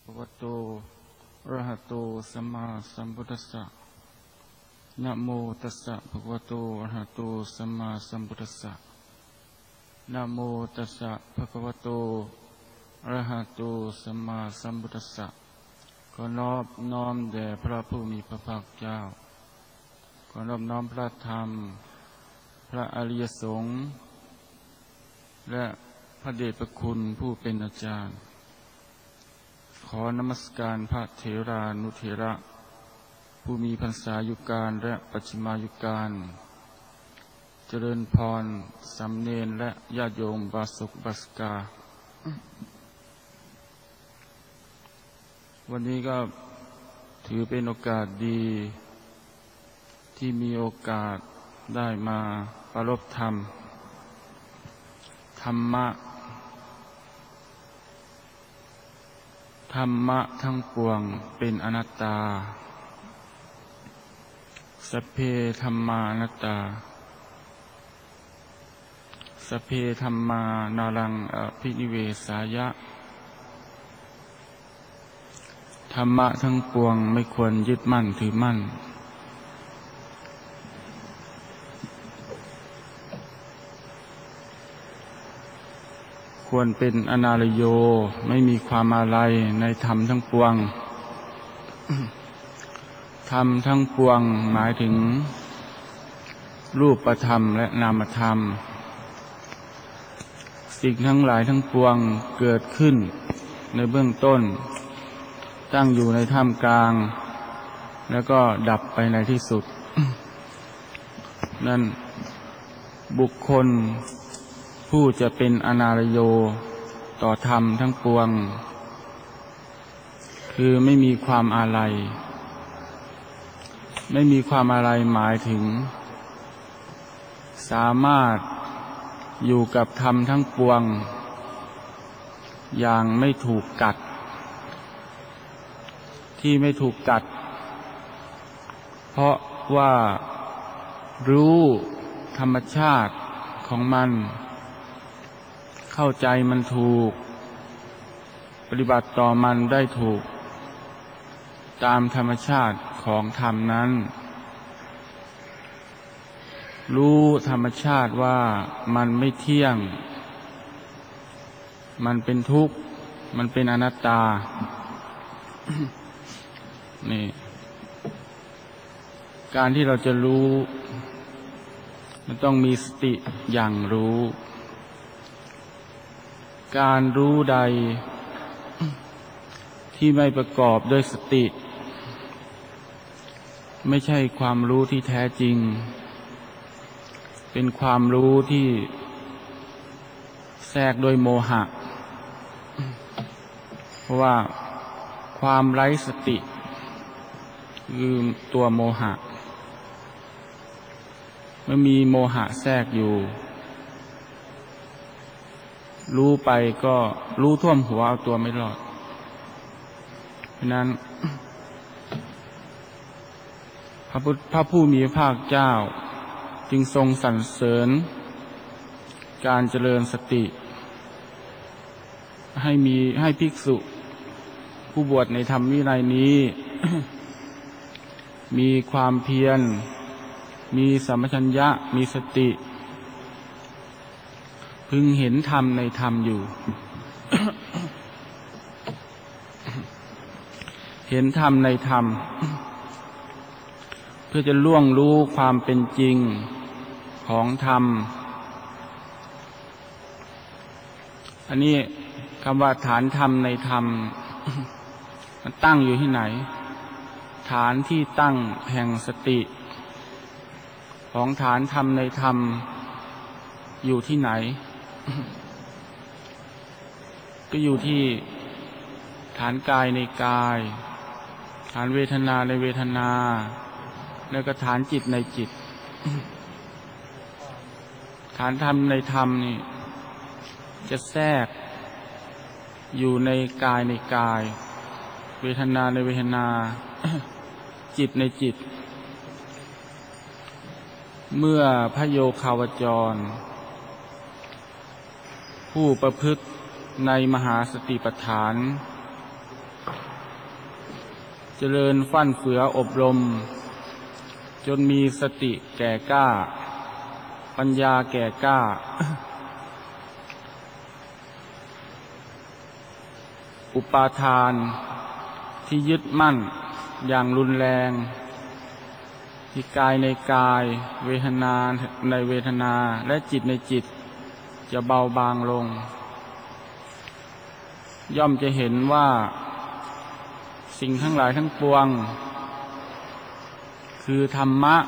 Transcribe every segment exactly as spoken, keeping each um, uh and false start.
ภะคะวะโตอะระหะโตสัมมาสัมพุทธัสสะนะโมตัสสะภะคะวะโตอะระหะโตสัมมาสัมพุทธัสสะนะโมตัสสะภะคะวะโตอะระหะโตสัมมาสัมพุทธัสสะขอนอบน้อมแด่พระผู้มีพระภาคเจ้าขอนอบน้อมพระธรรมพระอริยสงฆ์และพระเดชพระคุณผู้เป็นอาจารย์ขอนมัสการพระเถรานุเถระผู้มีพรรษายุการและปัจฉิมายุการเจริญพรสำเนรและญาติโยมบาศกบาศกาวันนี้ก็ถือเป็นโอกาสดีที่มีโอกาสได้มาประรบธรรมธรรมะธรรมะทั้งปวงเป็นอนัตตาสัพเพธัมมานัตตาสัพเพธัมมานารังอภินิเวสายะธรรมะทั้งปวงไม่ควรยึดมั่นถือมั่นควรเป็นอนาลโยไม่มีความอาลัยในธรรมทั้งปวง ธรรมทั้งปวงหมายถึงรูปธรรมและนามธรรมสิ่งทั้งหลายทั้งปวงเกิดขึ้นในเบื้องต้นตั้งอยู่ในท่ามกลางแล้วก็ดับไปในที่สุด นั่นบุคคลผู้จะเป็นอนาลโยต่อธรรมทั้งปวงคือไม่มีความอาลัยไม่มีความอาลัยหมายถึงสามารถอยู่กับธรรมทั้งปวงอย่างไม่ถูกกัดที่ไม่ถูกกัดเพราะว่ารู้ธรรมชาติของมันเข้าใจมันถูกปฏิบัติต่อมันได้ถูกตามธรรมชาติของธรรมนั้นรู้ธรรมชาติว่ามันไม่เที่ยงมันเป็นทุกข์มันเป็นอนัตตา นี่การที่เราจะรู้มันต้องมีสติอย่างรู้การรู้ใดที่ไม่ประกอบด้วยสติไม่ใช่ความรู้ที่แท้จริงเป็นความรู้ที่แทรกโดยโมหะเพราะว่าความไร้สติคือตัวโมหะเมื่อมีโมหะแทรกอยู่รู้ไปก็รู้ท่วมหัวเอาตัวไม่รอดเพราะนั้นพระพุทธพระผู้มีพระภาคเจ้าจึงทรงสรรเสริญการเจริญสติให้มีให้ภิกษุผู้บวชในธรรมวินัยนี้ มีความเพียรมีสัมปชัญญะมีสติพึงเห็นธรรมในธรรมอยู่ เห็นธรรมในธรรม เพื่อจะล่วงรู้ความเป็นจริงของธรรมอันนี้คำว่าฐานธรรมในธรรม มันตั้งอยู่ที่ไหนฐานที่ตั้งแห่งสติของฐานธรรมในธรรมอยู่ที่ไหน ก็อยู่ที่ฐานกายในกายฐานเวทนาในเวทนาแล้วก็ฐานจิตในจิต ฐานธรรมในธรรมนี่จะแทรกอยู่ในกายในกายเวทนาในเวทนา จิตในจิตเมื่อพระโยคาวจรผู้ประพฤติในมหาสติปัฏฐานเจริญฟั่นเฟืออบรมจนมีสติแก่กล้าปัญญาแก่กล้า อุปาทานที่ยึดมั่นอย่างรุนแรงที่กายในกายเวทนาในเวทนาและจิตในจิตจะเบาบางลงย่อมจะเห็นว่าสิ่งทั้งหลายทั้งปวงคือธรรมะ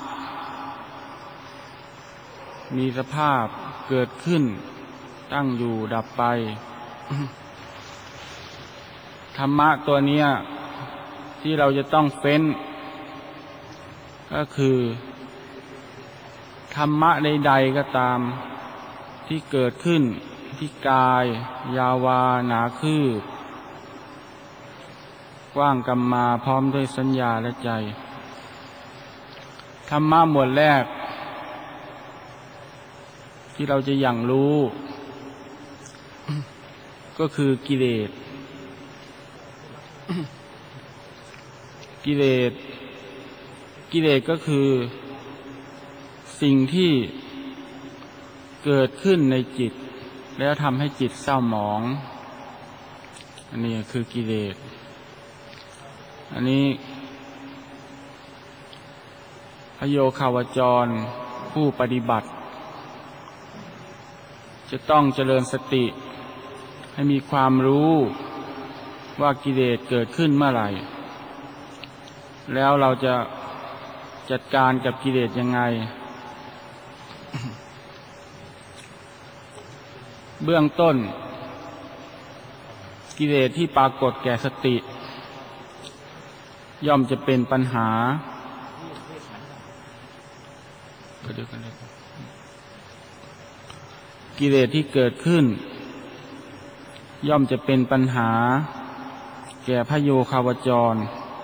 มีสภาพเกิดขึ้นตั้งอยู่ดับไป ธรรมะตัวเนี้ยที่เราจะต้องเฟ้นก็คือธรรมะใดๆก็ตามที่เกิดขึ้นที่กายยาวาหนาคืบกว้างกำมาพร้อมด้วยสัญญาและใจธรรมะหมวดแรกที่เราจะอย่างรู้ ก็คือกิเลส กิเลสกิเลสก็คือสิ่งที่เกิดขึ้นในจิตแล้วทำให้จิตเศร้าหมองอันนี้คือกิเลสอันนี้พโยคาวจรผู้ปฏิบัติจะต้องเจริญสติให้มีความรู้ว่ากิเลสเกิดขึ้นเมื่อไหร่แล้วเราจะจัดการกับกิเลสยังไง เบื้องต้นกิเลสที่ปรากฏแก่สติย่อมจะเป็นปัญหากิเลสที่เกิดขึ้นย่อมจะเป็นปัญหาแก่พโยคาวจร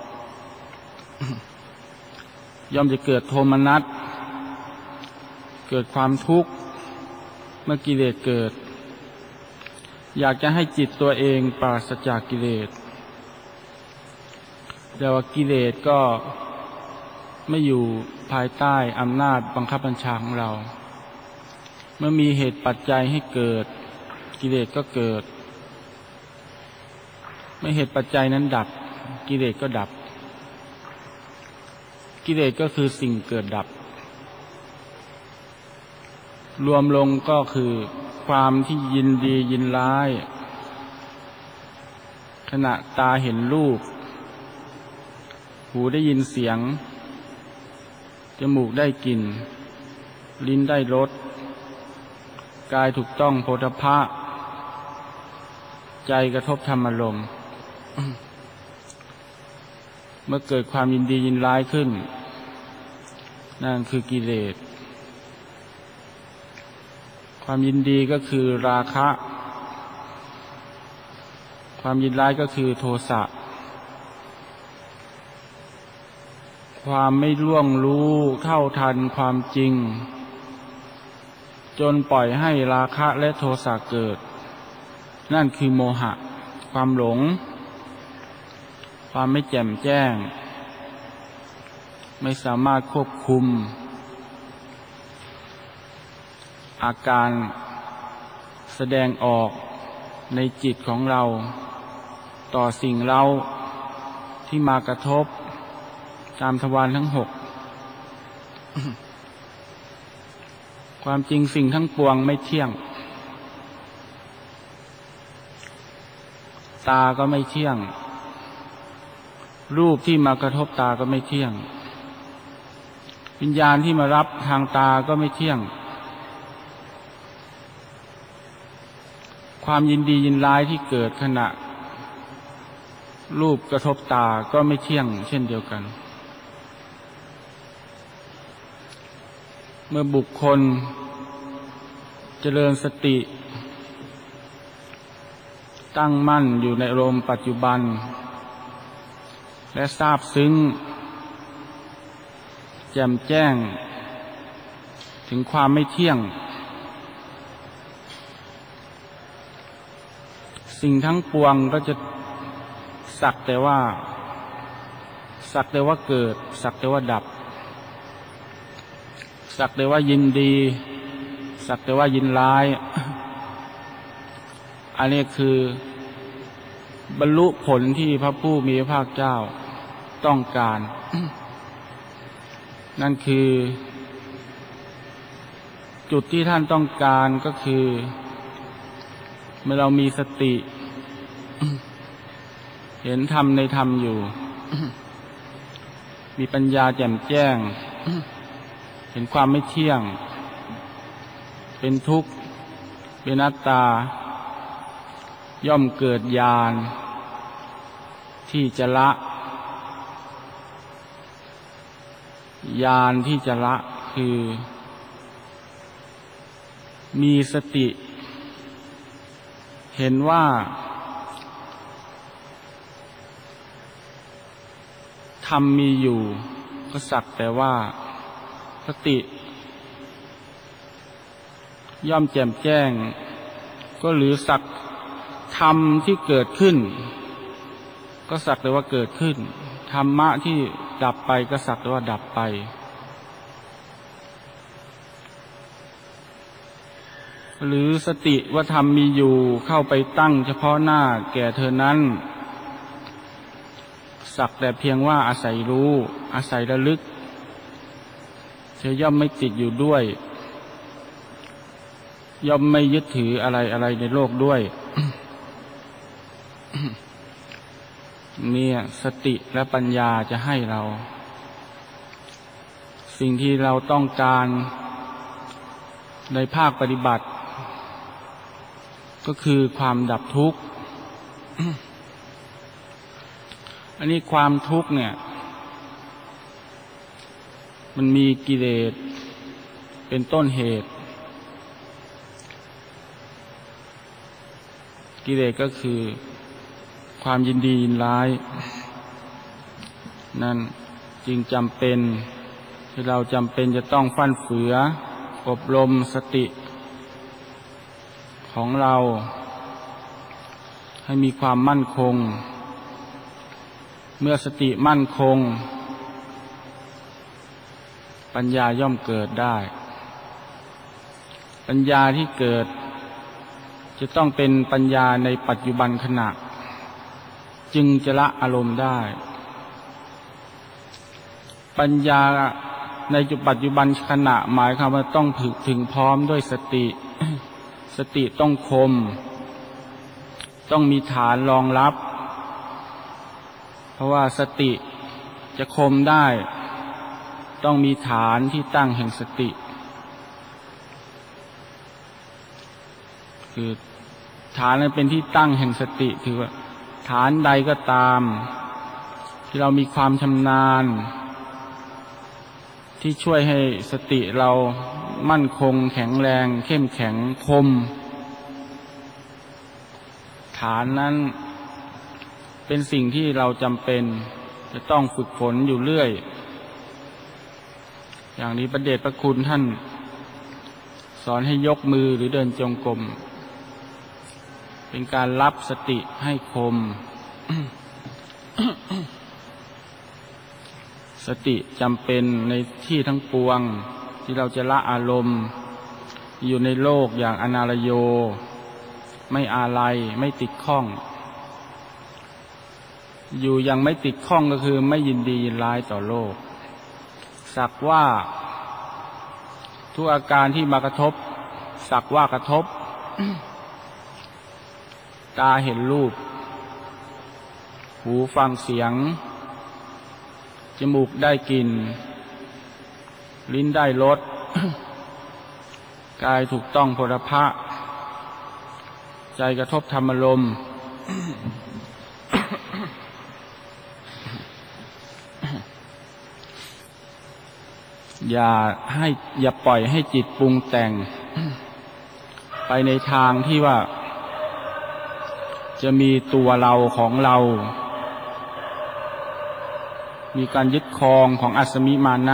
ย่อมจะเกิดโทมนัสเกิดความทุกข์เมื่อกิเลสเกิดอยากจะให้จิตตัวเองปราศจากกิเลสแต่ว่ากิเลสก็ไม่อยู่ภายใต้อำนาจบังคับบัญชาของเราเมื่อมีเหตุปัจจัยให้เกิดกิเลสก็เกิดเมื่อเหตุปัจจัยนั้นดับกิเลสก็ดับกิเลสก็คือสิ่งเกิดดับรวมลงก็คือความที่ยินดียินร้ายขณะตาเห็นรูปหูได้ยินเสียงจมูกได้กลิ่นลิ้นได้รสกายถูกต้องโผฏฐัพพะใจกระทบธรรมารมณ์ เมื่อเกิดความยินดียินร้ายขึ้นนั่นคือกิเลสความยินดีก็คือราคะความยินร้ายก็คือโทสะความไม่ล่วงรู้เท่าทันความจริงจนปล่อยให้ราคะและโทสะเกิดนั่นคือโมหะความหลงความไม่แจ่มแจ้งไม่สามารถควบคุมอาการแสดงออกในจิตของเราต่อสิ่งเราที่มากระทบตามทวารทั้งหก ความจริงสิ่งทั้งปวงไม่เที่ยงตาก็ไม่เที่ยงรูปที่มากระทบตาก็ไม่เที่ยงวิญญาณที่มารับทางตาก็ไม่เที่ยงความยินดียินร้ายที่เกิดขณะรูปกระทบตาก็ไม่เที่ยงเช่นเดียวกันเมื่อบุคคลเจริญสติตั้งมั่นอยู่ในอารมณ์ปัจจุบันและทราบซึ้งแจ่มแจ้งถึงความไม่เที่ยงสิ่งทั้งปวงก็จะสสักแต่ว่าสักแต่ว่าเกิดสักแต่ว่าดับสักแต่ว่ายินดีสักแต่ว่ายินร้ายอันนี้คือบรรลุผลที่พระผู้มีพระภาคเจ้าต้องการ นั่นคือจุดที่ท่านต้องการก็คือเมื่อเรามีสติ เห็นธรรมในธรรมอยู่ มีปัญญาแจ่มแจ้ง เห็นความไม่เที่ยงเป็นทุกข์เป็นอนัตตาย่อมเกิดญาณที่จะละญาณที่จะละคือมีสติเห็นว่าธรรมมีอยู่ก็สักแต่ว่าสติย่อมแจ่มแจ้งก็หรือสักธรรมที่เกิดขึ้นก็สักแต่ว่าเกิดขึ้นธรรมะที่ดับไปก็สักแต่ว่าดับไปหรือสติว่าธรรมมีอยู่เข้าไปตั้งเฉพาะหน้าแก่เธอนั้นสักแต่เพียงว่าอาศัยรู้อาศัยระลึกเธอย่อมไม่ติดอยู่ด้วยย่อมไม่ยึดถืออะไรอะไรในโลกด้วย เนี่ยสติและปัญญาจะให้เราสิ่งที่เราต้องการในภาคปฏิบัติก็คือความดับทุกข์ อันนี้ความทุกข์เนี่ยมันมีกิเลสเป็นต้นเหตุกิเลสก็คือความยินดียินร้ายนั่นจึงจำเป็นที่เราจำเป็นจะต้องฟั่นเฟืออบรมสติของเราให้มีความมั่นคงเมื่อสติมั่นคงปัญญาย่อมเกิดได้ปัญญาที่เกิดจะต้องเป็นปัญญาในปัจจุบันขณะจึงจะละอารมณ์ได้ปัญญาในจุดปัจจุบันขณะหมายความว่าต้องถึงถึงพร้อมด้วยสติ สติต้องคมต้องมีฐานรองรับเพราะว่าสติจะคมได้ต้องมีฐานที่ตั้งแห่งสติคือฐานนั้นเป็นที่ตั้งแห่งสติถือว่าฐานใดก็ตามที่เรามีความชำนาญที่ช่วยให้สติเรามั่นคงแข็งแรงเข้มแข็งคมฐานนั้นเป็นสิ่งที่เราจำเป็นจะต้องฝึกฝนอยู่เรื่อยอย่างนี้พระเดชพระคุณท่านสอนให้ยกมือหรือเดินจงกรมเป็นการรับสติให้คม สติจำเป็นในที่ทั้งปวงที่เราจะละอารมณ์อยู่ในโลกอย่างอนาลโยไม่อาลัยไม่ติดข้องอยู่ยังไม่ติดข้องก็คือไม่ยินดียินร้ายต่อโลกสักว่าทุกอาการที่มากระทบสักว่ากระทบ ตาเห็นรูปหูฟังเสียงจมูกได้กลิ่นลิ้นได้รส กายถูกต้องโผฏฐัพพะใจกระทบธรรมารมณ์ อย่าให้อย่าปล่อยให้จิตปรุงแต่ง ไปในทางที่ว่าจะมีตัวเราของเรามีการยึดครองของอัศมิมานะ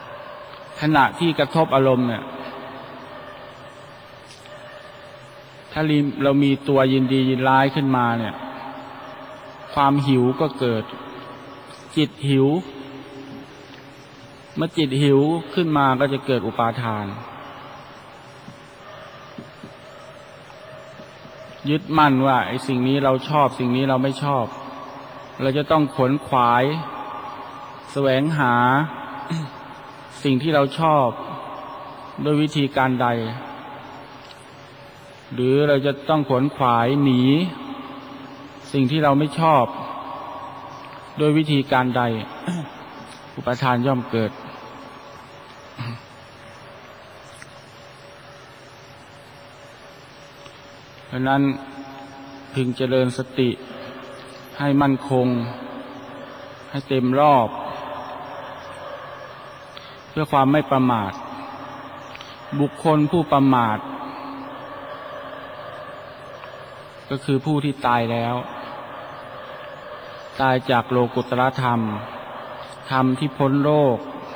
ขณะที่กระทบอารมณ์เนี่ยถ้าเรามีตัวยินดียินร้ายขึ้นมาเนี่ยความหิวก็เกิดจิตหิวเมื่อจิตหิวขึ้นมาก็จะเกิดอุปาทานยึดมั่นว่าไอ้สิ่งนี้เราชอบสิ่งนี้เราไม่ชอบเราจะต้องขวนขวายแสวงหา สิ่งที่เราชอบโดยวิธีการใดหรือเราจะต้องขวนขวายหนีสิ่งที่เราไม่ชอบโดยวิธีการใด อุปาทานย่อมเกิด เพราะนั้นพึงเจริญสติให้มั่นคงให้เต็มรอบเพื่อความไม่ประมาทบุคคลผู้ประมาทก็คือผู้ที่ตายแล้วตายจากโลกุตตรธรรมธรรมที่พ้นโลก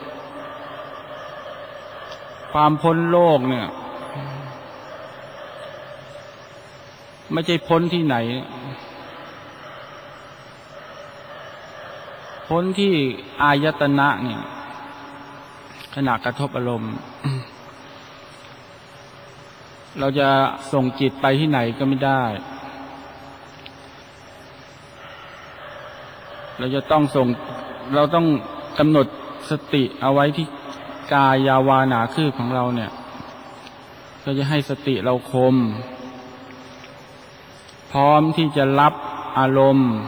ความพ้นโลกเนี่ยไม่ใช่พ้นที่ไหนพ้นที่อายตนะเนี่ยขณะกระทบอารมณ์ เราจะส่งจิตไปที่ไหนก็ไม่ได้เราจะต้องส่งเราต้องกำหนดสติเอาไว้ที่กายาวานาคือของเราเนี่ยก็จะให้สติเราคมพร้อมที่จะรับอารมณ์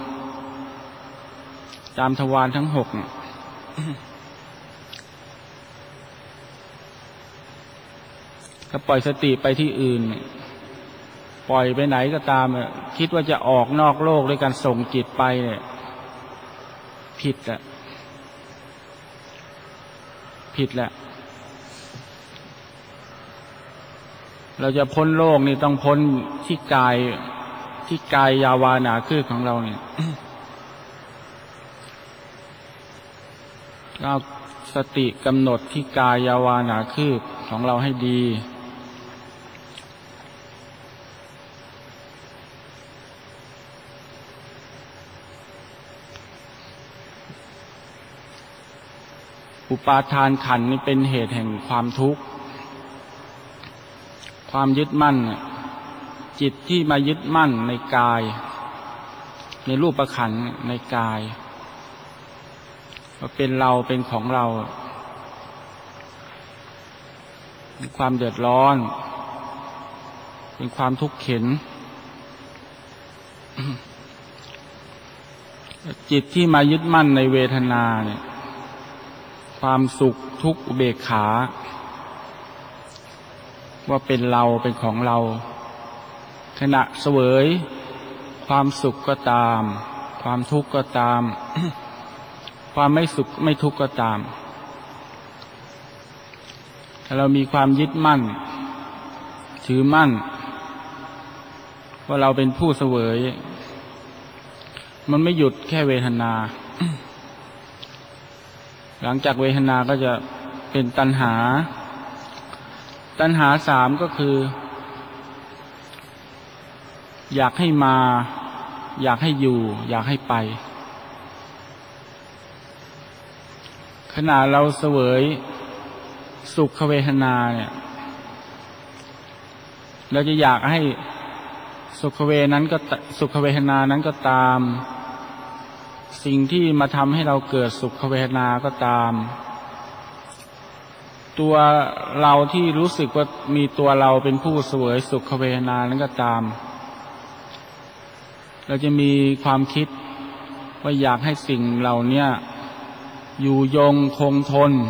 ตามทวารทั้งหกถ้าปล่อยสติไปที่อื่นปล่อยไปไหนก็ตามคิดว่าจะออกนอกโลกด้วยการส่งจิตไปเนี่ยผิดแหละผิดแหละเราจะพ้นโลกนี่ต้องพ้นที่กายที่กายยาวานาคือของเราเนี่ย เราสติกำหนดที่กายยาวานาคือของเราให้ดีอุปาทานขันธ์นี่เป็นเหตุแห่งความทุกข์ความยึดมั่นจิตที่มายึดมั่นในกายในรูปขันธ์ในกายว่าเป็นเราเป็นของเราเป็นความเดือดร้อนเป็นความทุกข์เข็ญ จิตที่มายึดมั่นในเวทนาเนี่ยความสุขทุกข์อุเบกขาว่าเป็นเราเป็นของเราขณะเสวยความสุขก็ตามความทุกข์ก็ตาม ความไม่สุขไม่ทุกข์ก็ตามถ้าเรามีความยึดมั่นถือมั่นว่าเราเป็นผู้เสวยมันไม่หยุดแค่เวทนา หลังจากเวทนาก็จะเป็นตัณหาตัณหาสามก็คืออยากให้มาอยากให้อยู่อยากให้ไปขณะเราเสวยสุขเวทนาเนี่ยเราจะอยากให้สุขเวนั้นก็สุขเวทนานั้นก็ตามสิ่งที่มาทำให้เราเกิดสุขเวทนาก็ตามตัวเราที่รู้สึกว่ามีตัวเราเป็นผู้เสวยสุขเวทนานั้นก็ตามเราจะมีความคิดว่าอยากให้สิ่งเหล่านี้อยู่ยงคงทน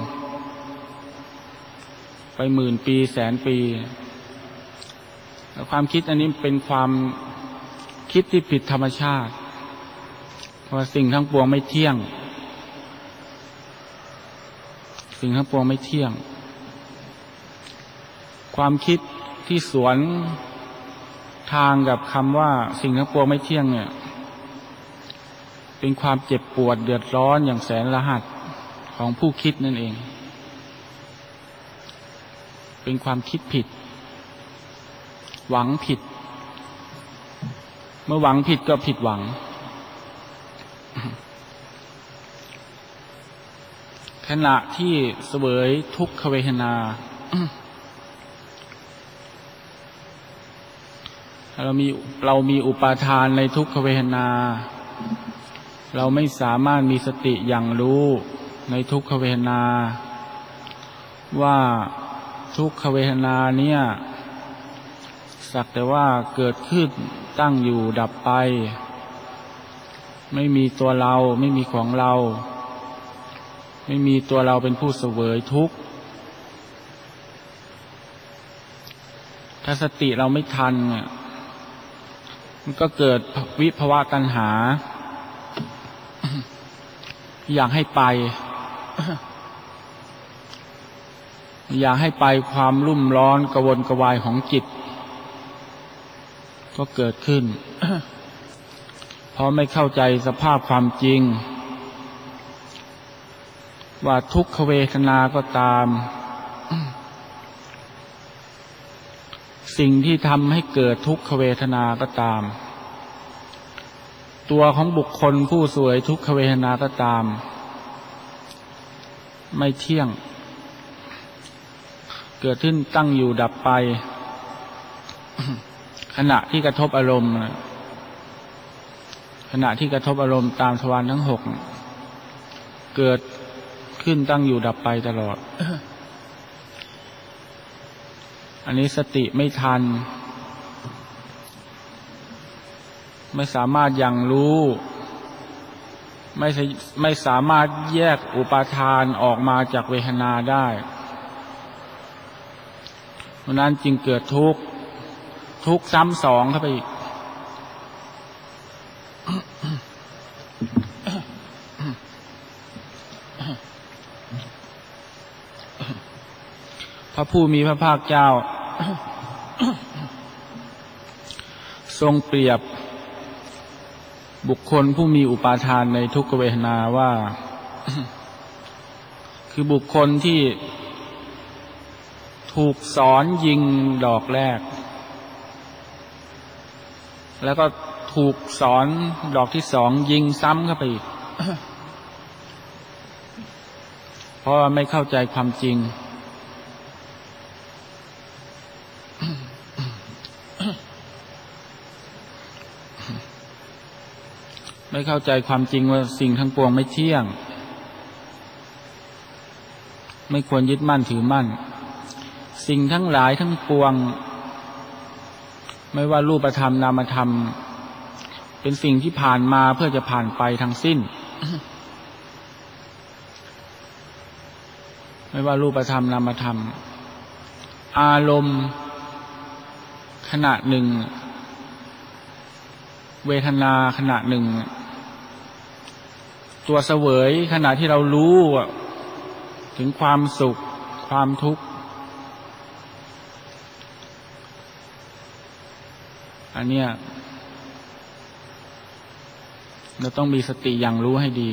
ไปหมื่นปีแสนปีแล้วความคิดอันนี้เป็นความคิดที่ผิดธรรมชาติเพราะสิ่งทั้งปวงไม่เที่ยงสิ่งทั้งปวงไม่เที่ยงความคิดที่สวนทางกับคำว่าสิ่งทั้งปวงไม่เที่ยงเนี่ยเป็นความเจ็บปวดเดือดร้อนอย่างแสนสาหัสของผู้คิดนั่นเองเป็นความคิดผิดหวังผิดเมื่อหวังผิดก็ผิดหวังขณะที่เสวยทุกขเวทนาเรามีเรามีอุปาทานในทุกขเวทนาเราไม่สามารถมีสติอย่างรู้ในทุกขเวทนาว่าทุกขเวทนาเนี่ยสักแต่ว่าเกิดขึ้นตั้งอยู่ดับไปไม่มีตัวเราไม่มีของเราไม่มีตัวเราเป็นผู้เสวยทุกข์ถ้าสติเราไม่ทันมันก็เกิดวิภวะตัณหาอยากให้ไปอยากให้ไปความรุ่มร้อนกระวนกระวายของจิตก็เกิดขึ้น เพราะไม่เข้าใจสภาพความจริงว่าทุกขเวทนาก็ตาม สิ่งที่ทำให้เกิดทุกขเวทนาก็ตามตัวของบุคคลผู้เสวยทุกขเวทนาก็ตามไม่เที่ยงเกิดขึ้นตั้งอยู่ดับไป ขณะที่กระทบอารมณ์ขณะที่กระทบอารมณ์ตามทวารทั้งหกเกิดขึ้นตั้งอยู่ดับไปตลอด อันนี้สติไม่ทันไม่สามารถยังรู้ไม่ไม่สามารถแยกอุปาทานออกมาจากเวทนาได้เพราะนั้นจึงเกิดทุกข์ทุกข์ซ้ำสองเข้าไปอีกพระผู้มีพระภาคเจ้า ทรงเปรียบบุคคลผู้มีอุปาทานในทุกขเวทนาว่า คือบุคคลที่ถูกสอนยิงดอกแรกแล้วก็ถูกสอนดอกที่สองยิงซ้ำเข้าไปอีก เพราะไม่เข้าใจความจริง ไม่เข้าใจความจริงว่าสิ่งทั้งปวงไม่เที่ยงไม่ควรยึดมั่นถือมั่นสิ่งทั้งหลายทั้งปวงไม่ว่ารูปธรรมนามธรรมเป็นสิ่งที่ผ่านมาเพื่อจะผ่านไปทั้งสิ้น ไม่ว่ารูปธรรมนามธรรมอารมณ์ขณะหนึ่งเวทนาขณะหนึ่งตัวเสวยขณะที่เรารู้ถึงความสุขความทุกข์อันเนี้ยเราต้องมีสติอย่างรู้ให้ดี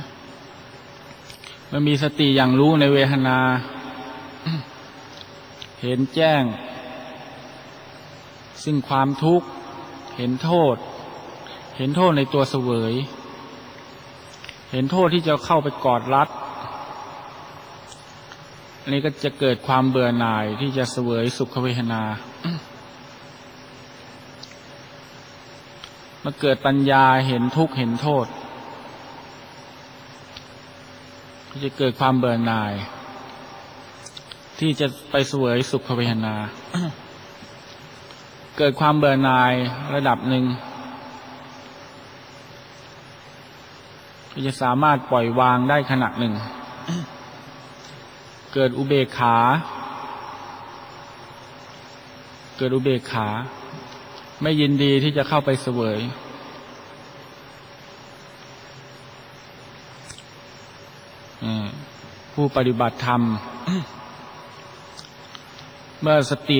เมื่อมีสติอย่างรู้ในเวทนา เห็นแจ้งซึ่งความทุกข์เห็นโทษเห็นโทษในตัวเสวยเห็นโทษที่จะเข้าไปกอดรัดอันนี้ก็จะเกิดความเบื่อหน่ายที่จะเสวยสุขเวทนาเมื่อเกิดปัญญาเห็นทุกข์เห็นโทษก็จะเกิดความเบื่อหน่ายที่จะไปเสวยสุขเวทนา เกิดความเบื่อหน่ายระดับหนึ่งก็จะสามารถปล่อยวางได้ขณะหนึ่ง เกิดอุเบกขาเกิดอุเบกขาไม่ยินดีที่จะเข้าไปเสวยผู้ปฏิบัติธรรม เมื่อสติ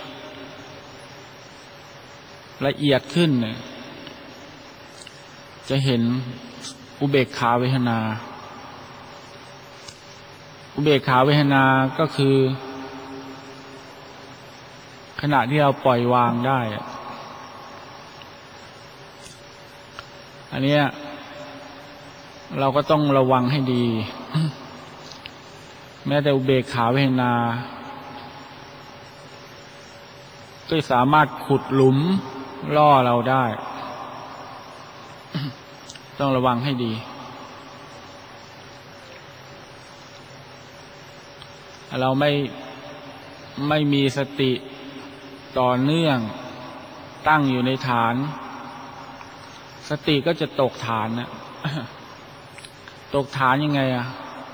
ละเอียดขึ้นจะเห็นอุเบกขาเวทนาอุเบกขาเวทนาก็คือขณะที่เราปล่อยวางได้อันเนี้ยเราก็ต้องระวังให้ดี แม้แต่อุเบกขาเวทนาก็สามารถขุดหลุมล่อเราได้ ต้องระวังให้ดีเราไม่ไม่มีสติต่อเนื่องตั้งอยู่ในฐานสติก็จะตกฐานนะ ตกฐานยังไงอะ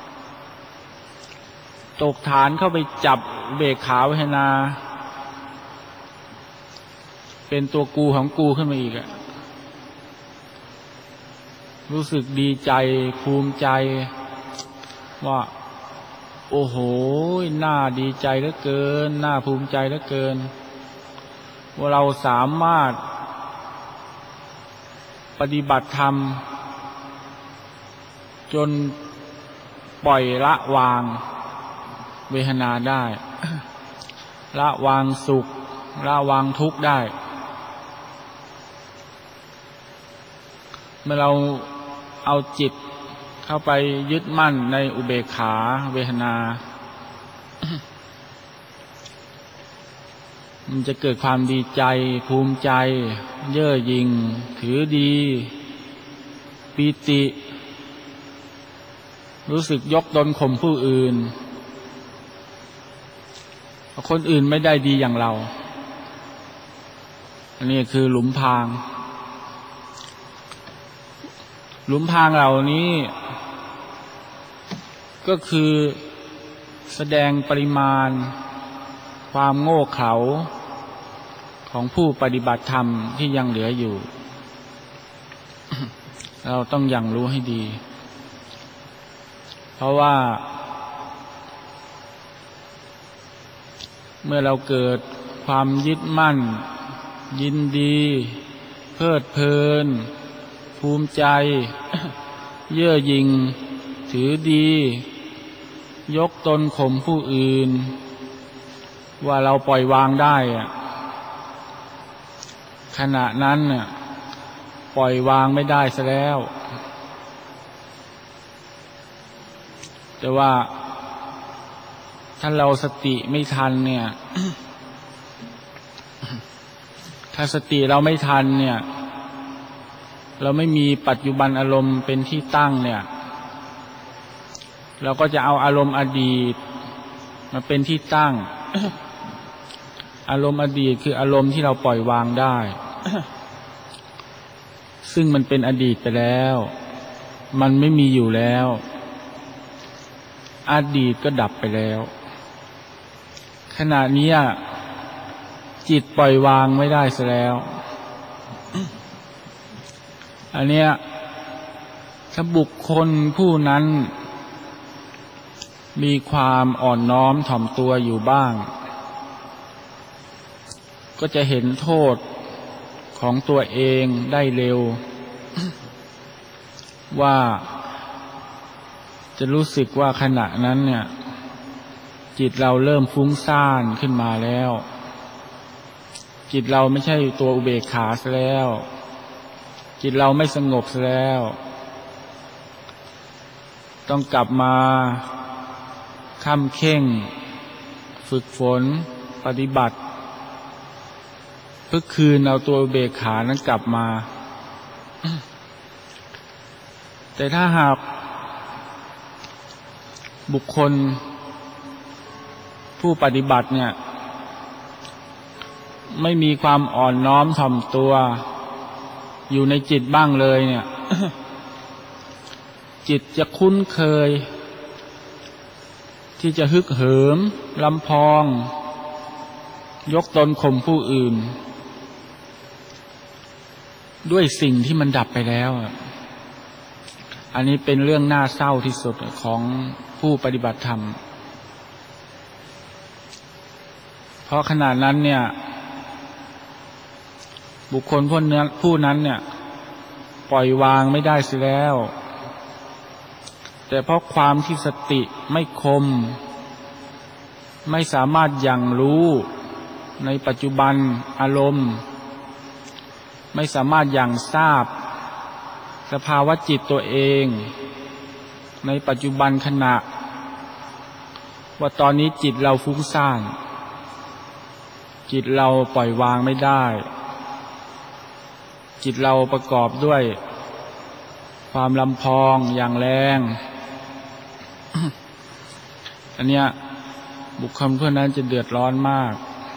ตกฐานเข้าไปจับเบกขาเวทนาเป็นตัวกูของกูขึ้นมาอีกอะรู้สึกดีใจภูมิใจว่าโอ้โหน่าดีใจเหลือเกินน่าภูมิใจเหลือเกินว่าเราสามารถปฏิบัติธรรมจนปล่อยละวางเวทนาได้ ละวางสุขละวางทุกข์ได้เมื่อเราเอาจิตเข้าไปยึดมั่นในอุเบกขาเวทนา มันจะเกิดความดีใจภูมิใจเย่อหยิ่งถือดีปีติรู้สึกยกตนข่มผู้อื่นคนอื่นไม่ได้ดีอย่างเราอันนี้คือหลุมพรางหลุมพรางเหล่านี้ก็คือแสดงปริมาณความโง่เขลาของผู้ปฏิบัติธรรมที่ยังเหลืออยู่ เราต้องยังรู้ให้ดีเพราะว่าเมื่อเราเกิดความยึดมั่นยินดีเพลิดเพลินภูมิใจ เย่อหยิ่งถือดียกตนข่มผู้อื่นว่าเราปล่อยวางได้ขณะนั้นปล่อยวางไม่ได้ซะแล้วแต่ว่าถ้าเราสติไม่ทันเนี่ย ถ้าสติเราไม่ทันเนี่ยเราไม่มีปัจจุบันอารมณ์เป็นที่ตั้งเนี่ยเราก็จะเอาอารมณ์อดีตมาเป็นที่ตั้ง อารมณ์อดีตคืออารมณ์ที่เราปล่อยวางได้ ซึ่งมันเป็นอดีตไปแล้วมันไม่มีอยู่แล้วอดีตก็ดับไปแล้วขณะนี้จิตปล่อยวางไม่ได้ซะแล้ว อันเนี้ยถ้าบุคคลผู้นั้นมีความอ่อนน้อมถ่อมตัวอยู่บ้างก็จะเห็นโทษของตัวเองได้เร็ว ว่าจะรู้สึกว่าขณะนั้นเนี่ยจิตเราเริ่มฟุ้งซ่านขึ้นมาแล้วจิตเราไม่ใช่ตัวอุเบกขาซะแล้วจิตเราไม่สงบซะแล้วต้องกลับมาค่ำเข่งฝึกฝนปฏิบัติเพื่อคืนเอาตัวอุเบกขานั้นกลับมา แต่ถ้าหากบุคคลผู้ปฏิบัติเนี่ยไม่มีความอ่อนน้อมถ่อมตัวอยู่ในจิตบ้างเลยเนี่ย จิตจะคุ้นเคยที่จะฮึกเหิมลำพองยกตนข่มผู้อื่นด้วยสิ่งที่มันดับไปแล้วอันนี้เป็นเรื่องน่าเศร้าที่สุดของผู้ปฏิบัติธรรมเพราะขณะนั้นเนี่ยบุคคลผู้นั้นผู้นั้นเนี่ยปล่อยวางไม่ได้เสียแล้วแต่เพราะความที่สติไม่คมไม่สามารถยังรู้ในปัจจุบันอารมณ์ไม่สามารถยังทราบสภาวะจิตตัวเองในปัจจุบันขณะว่าตอนนี้จิตเราฟุ้งซ่านจิตเราปล่อยวางไม่ได้จิตเราประกอบด้วยความลำพองอย่างแรง อันเนี้ยบุคคลเพื่อนนั้นจะเดือดร้อนมาก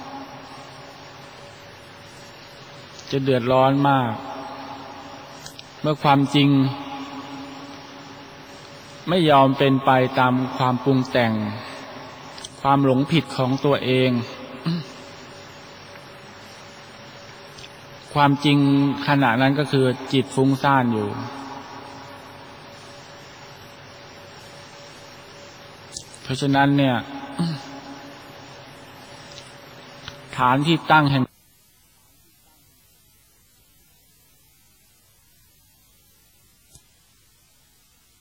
จะเดือดร้อนมากเมื่อความจริงไม่ยอมเป็นไปตามความปรุงแต่งความหลงผิดของตัวเอง ความจริงขณะนั้นก็คือจิตฟุ้งซ่านอยู่เพราะฉะนั้นเนี่ย ฐานที่ตั้งแห่ง